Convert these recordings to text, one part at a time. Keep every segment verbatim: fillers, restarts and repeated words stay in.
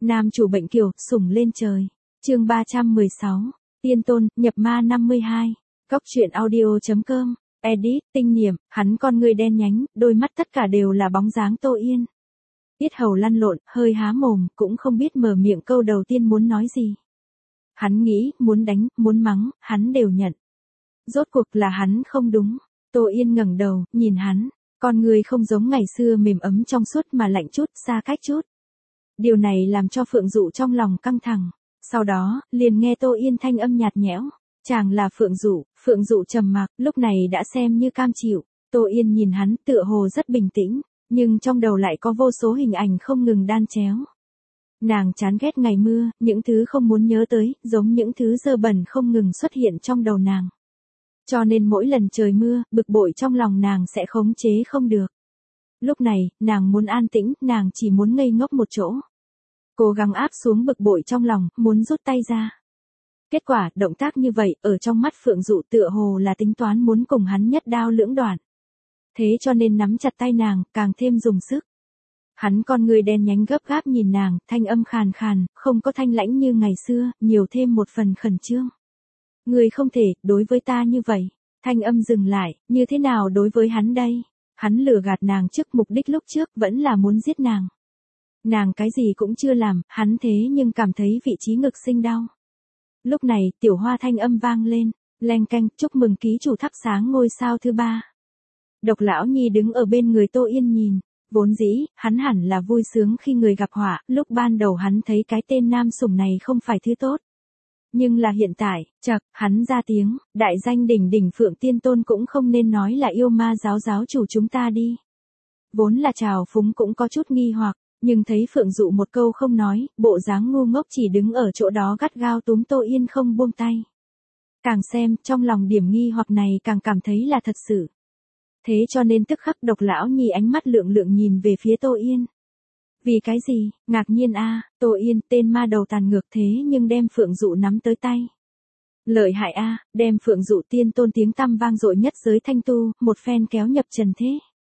Nam chủ bệnh kiều, sủng lên trời. Chương ba trăm mười sáu. Tiên tôn, nhập ma năm mươi hai. Cóc truyện audio chấm com. Edit, tinh niệm, hắn con người đen nhánh, đôi mắt tất cả đều là bóng dáng Tô Yên. Yết hầu lăn lộn, hơi há mồm, cũng không biết mở miệng câu đầu tiên muốn nói gì. Hắn nghĩ, muốn đánh, muốn mắng, hắn đều nhận. Rốt cuộc là hắn không đúng. Tô Yên ngẩng đầu, nhìn hắn, con người không giống ngày xưa mềm ấm trong suốt mà lạnh chút, xa cách chút. Điều này làm cho Phượng Dụ trong lòng căng thẳng. Sau đó, liền nghe Tô Yên thanh âm nhạt nhẽo. Chàng là Phượng Dụ. Phượng Dụ trầm mặc, lúc này đã xem như cam chịu. Tô Yên nhìn hắn tựa hồ rất bình tĩnh, nhưng trong đầu lại có vô số hình ảnh không ngừng đan chéo. Nàng chán ghét ngày mưa, những thứ không muốn nhớ tới, giống những thứ dơ bẩn không ngừng xuất hiện trong đầu nàng. Cho nên mỗi lần trời mưa, bực bội trong lòng nàng sẽ khống chế không được. Lúc này, nàng muốn an tĩnh, nàng chỉ muốn ngây ngốc một chỗ. Cố gắng áp xuống bực bội trong lòng, muốn rút tay ra. Kết quả, động tác như vậy, ở trong mắt Phượng Dụ tựa hồ là tính toán muốn cùng hắn nhất đao lưỡng đoạn. Thế cho nên nắm chặt tay nàng, càng thêm dùng sức. Hắn con người đen nhánh gấp gáp nhìn nàng, thanh âm khàn khàn, không có thanh lãnh như ngày xưa, nhiều thêm một phần khẩn trương. Người không thể, đối với ta như vậy. Thanh âm dừng lại, như thế nào đối với hắn đây? Hắn lừa gạt nàng trước mục đích lúc trước vẫn là muốn giết nàng. Nàng cái gì cũng chưa làm, hắn thế nhưng cảm thấy vị trí ngực sinh đau. Lúc này, tiểu hoa thanh âm vang lên, leng canh, chúc mừng ký chủ thắp sáng ngôi sao thứ ba. Độc lão nhi đứng ở bên người Tô Yên nhìn, vốn dĩ, hắn hẳn là vui sướng khi người gặp họa, lúc ban đầu hắn thấy cái tên nam sủng này không phải thứ tốt. Nhưng là hiện tại, chậc, hắn ra tiếng, đại danh đỉnh đỉnh Phượng Tiên Tôn cũng không nên nói là yêu ma giáo giáo chủ chúng ta đi. Vốn là trào phúng cũng có chút nghi hoặc, nhưng thấy Phượng Dụ một câu không nói, bộ dáng ngu ngốc chỉ đứng ở chỗ đó gắt gao túm Tô Yên không buông tay. Càng xem, trong lòng điểm nghi hoặc này càng cảm thấy là thật sự. Thế cho nên tức khắc Độc lão nhi ánh mắt lượng lượng nhìn về phía Tô Yên. Vì cái gì, ngạc nhiên a, Tô Yên tên ma đầu tàn ngược thế nhưng đem Phượng Dụ nắm tới tay. Lợi hại a, đem Phượng Dụ tiên tôn tiếng tăm vang dội nhất giới thanh tu, một phen kéo nhập trần thế.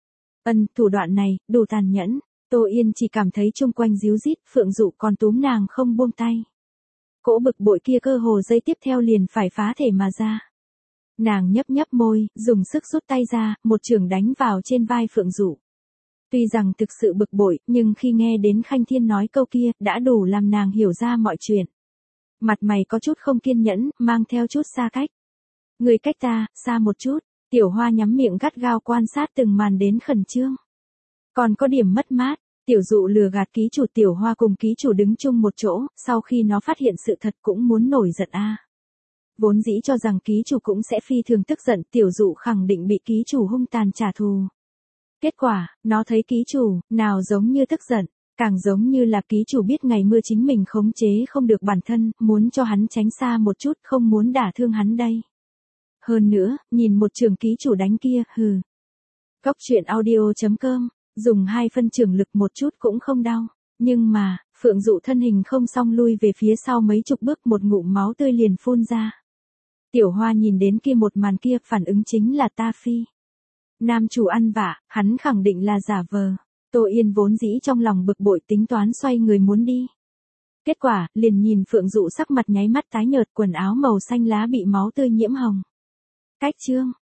Ân, thủ đoạn này, đủ tàn nhẫn, Tô Yên chỉ cảm thấy chung quanh díu dít, Phượng Dụ còn túm nàng không buông tay. Cỗ bực bội kia cơ hồ giây tiếp theo liền phải phá thể mà ra. Nàng nhấp nhấp môi, dùng sức rút tay ra, một chưởng đánh vào trên vai Phượng Dụ. Tuy rằng thực sự bực bội, nhưng khi nghe đến Khanh Thiên nói câu kia, đã đủ làm nàng hiểu ra mọi chuyện. Mặt mày có chút không kiên nhẫn, mang theo chút xa cách. Người cách ta, xa một chút, tiểu hoa nhắm miệng gắt gao quan sát từng màn đến khẩn trương. Còn có điểm mất mát, tiểu Dụ lừa gạt ký chủ tiểu hoa cùng ký chủ đứng chung một chỗ, sau khi nó phát hiện sự thật cũng muốn nổi giận a. Vốn dĩ cho rằng ký chủ cũng sẽ phi thường tức giận, tiểu Dụ khẳng định bị ký chủ hung tàn trả thù. Kết quả, nó thấy ký chủ, nào giống như tức giận, càng giống như là ký chủ biết ngày mưa chính mình khống chế không được bản thân, muốn cho hắn tránh xa một chút, không muốn đả thương hắn đây. Hơn nữa, nhìn một trường ký chủ đánh kia, hừ. Cóc truyện audio chấm com, dùng hai phân trường lực một chút cũng không đau. Nhưng mà, Phượng Dụ thân hình không xong lui về phía sau mấy chục bước, một ngụm máu tươi liền phun ra. Tiểu hoa nhìn đến kia một màn kia, phản ứng chính là ta phi. Nam chủ ăn vạ, hắn khẳng định là giả vờ. Tô Yên vốn dĩ trong lòng bực bội tính toán xoay người muốn đi. Kết quả, liền nhìn Phượng Dụ sắc mặt nháy mắt tái nhợt, quần áo màu xanh lá bị máu tươi nhiễm hồng. Cách chương,